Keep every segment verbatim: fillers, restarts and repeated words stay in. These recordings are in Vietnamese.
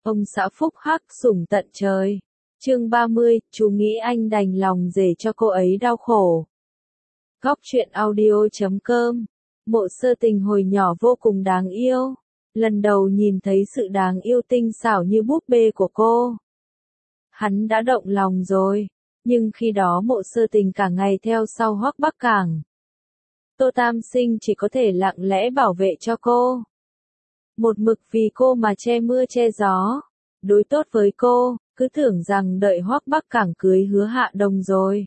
Ông xã phúc hắc sủng tận trời. Chương ba mươi, chú nghĩ anh đành lòng rể cho cô ấy đau khổ. Góc truyện audio chấm com. Mộ Sơ Tình hồi nhỏ vô cùng đáng yêu. Lần đầu nhìn thấy sự đáng yêu tinh xảo như búp bê của cô, hắn đã động lòng rồi. Nhưng khi đó Mộ Sơ Tình cả ngày theo sau Hoắc Bắc Cảng. Tô Tam Sinh chỉ có thể lặng lẽ bảo vệ cho cô. Một mực vì cô mà che mưa che gió. Đối tốt với cô, cứ tưởng rằng đợi Hoắc Bắc Cảng cưới Hứa Hạ Đồng rồi,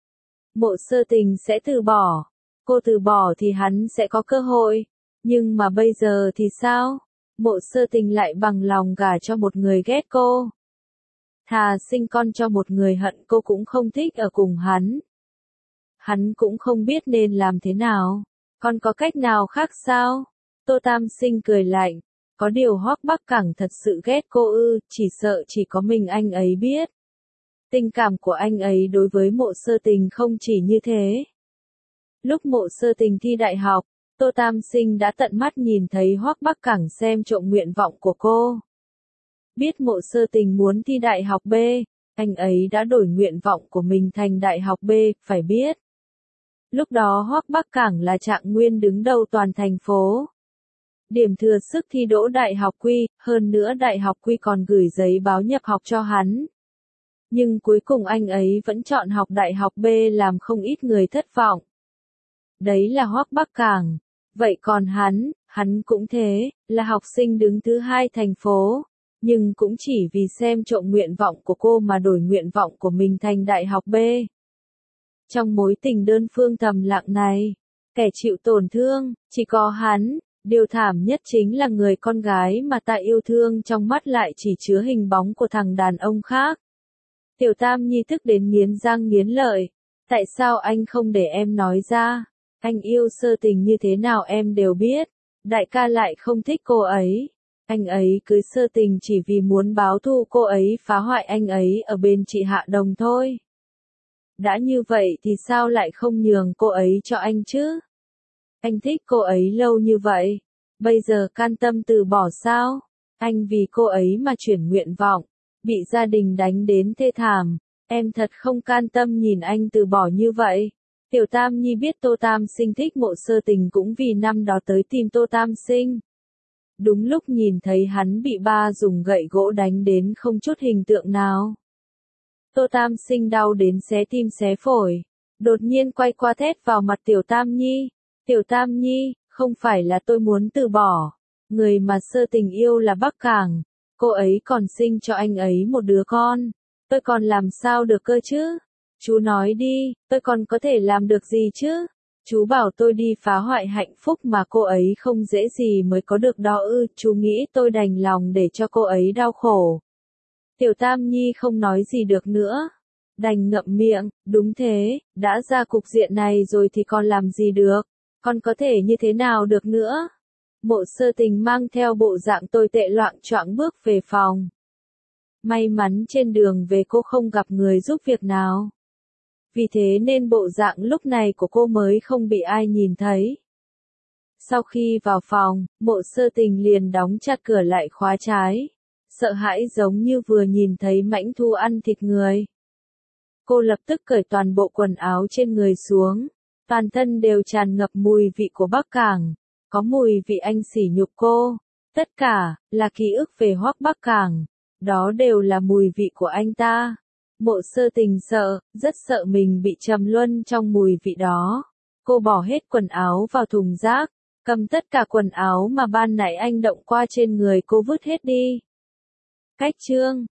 Mộ Sơ Tình sẽ từ bỏ. Cô từ bỏ thì hắn sẽ có cơ hội. Nhưng mà bây giờ thì sao? Mộ Sơ Tình lại bằng lòng gả cho một người ghét cô. Thà sinh con cho một người hận cô cũng không thích ở cùng hắn. Hắn cũng không biết nên làm thế nào. Còn có cách nào khác sao? Tô Tam Sinh cười lạnh. Có điều Hoắc Bắc Cảng thật sự ghét cô ư, chỉ sợ chỉ có mình anh ấy biết. Tình cảm của anh ấy đối với Mộ Sơ Tình không chỉ như thế. Lúc Mộ Sơ Tình thi đại học, Tô Tam Sinh đã tận mắt nhìn thấy Hoắc Bắc Cảng xem trộm nguyện vọng của cô. Biết Mộ Sơ Tình muốn thi đại học B, anh ấy đã đổi nguyện vọng của mình thành đại học B, phải biết. Lúc đó Hoắc Bắc Cảng là trạng nguyên đứng đầu toàn thành phố. Điểm thừa sức thi đỗ đại học Quy, hơn nữa đại học Quy còn gửi giấy báo nhập học cho hắn. Nhưng cuối cùng anh ấy vẫn chọn học đại học B, làm không ít người thất vọng. Đấy là Hoắc Bắc Cảng. Vậy còn hắn, hắn cũng thế, là học sinh đứng thứ hai thành phố. Nhưng cũng chỉ vì xem trộm nguyện vọng của cô mà đổi nguyện vọng của mình thành đại học B. Trong mối tình đơn phương thầm lặng này, kẻ chịu tổn thương, chỉ có hắn. Điều thảm nhất chính là người con gái mà ta yêu thương trong mắt lại chỉ chứa hình bóng của thằng đàn ông khác. Tiểu Tam Nhi tức đến nghiến răng nghiến lợi. Tại sao anh không để em nói ra? Anh yêu Sơ Tình như thế nào em đều biết. Đại ca lại không thích cô ấy. Anh ấy cưới Sơ Tình chỉ vì muốn báo thù cô ấy phá hoại anh ấy ở bên chị Hạ Đồng thôi. Đã như vậy thì sao lại không nhường cô ấy cho anh chứ? Anh thích cô ấy lâu như vậy, bây giờ can tâm từ bỏ sao? Anh vì cô ấy mà chuyển nguyện vọng, bị gia đình đánh đến thê thảm, em thật không can tâm nhìn anh từ bỏ như vậy. Tiểu Tam Nhi biết Tô Tam Sinh thích Mộ Sơ Tình cũng vì năm đó tới tìm Tô Tam Sinh. Đúng lúc nhìn thấy hắn bị ba dùng gậy gỗ đánh đến không chút hình tượng nào. Tô Tam Sinh đau đến xé tim xé phổi, đột nhiên quay qua thét vào mặt Tiểu Tam Nhi. Tiểu Tam Nhi, không phải là tôi muốn từ bỏ. Người mà Sơ Tình yêu là Bắc Cảng. Cô ấy còn sinh cho anh ấy một đứa con. Tôi còn làm sao được cơ chứ? Chú nói đi, tôi còn có thể làm được gì chứ? Chú bảo tôi đi phá hoại hạnh phúc mà cô ấy không dễ gì mới có được đó ư. Chú nghĩ tôi đành lòng để cho cô ấy đau khổ. Tiểu Tam Nhi không nói gì được nữa. Đành ngậm miệng, đúng thế, đã ra cục diện này rồi thì còn làm gì được. Còn có thể như thế nào được nữa? Mộ Sơ Tình mang theo bộ dạng tồi tệ loạng choạng bước về phòng. May mắn trên đường về cô không gặp người giúp việc nào. Vì thế nên bộ dạng lúc này của cô mới không bị ai nhìn thấy. Sau khi vào phòng, Mộ Sơ Tình liền đóng chặt cửa lại khóa trái. Sợ hãi giống như vừa nhìn thấy mãnh thú ăn thịt người. Cô lập tức cởi toàn bộ quần áo trên người xuống. Toàn thân đều tràn ngập mùi vị của Bắc Cảng, có mùi vị anh sỉ nhục cô. Tất cả, là ký ức về Hoắc Bắc Cảng. Đó đều là mùi vị của anh ta. Mộ Sơ Tình sợ, rất sợ mình bị trầm luân trong mùi vị đó. Cô bỏ hết quần áo vào thùng rác, cầm tất cả quần áo mà ban nãy anh động qua trên người cô vứt hết đi. Cách chương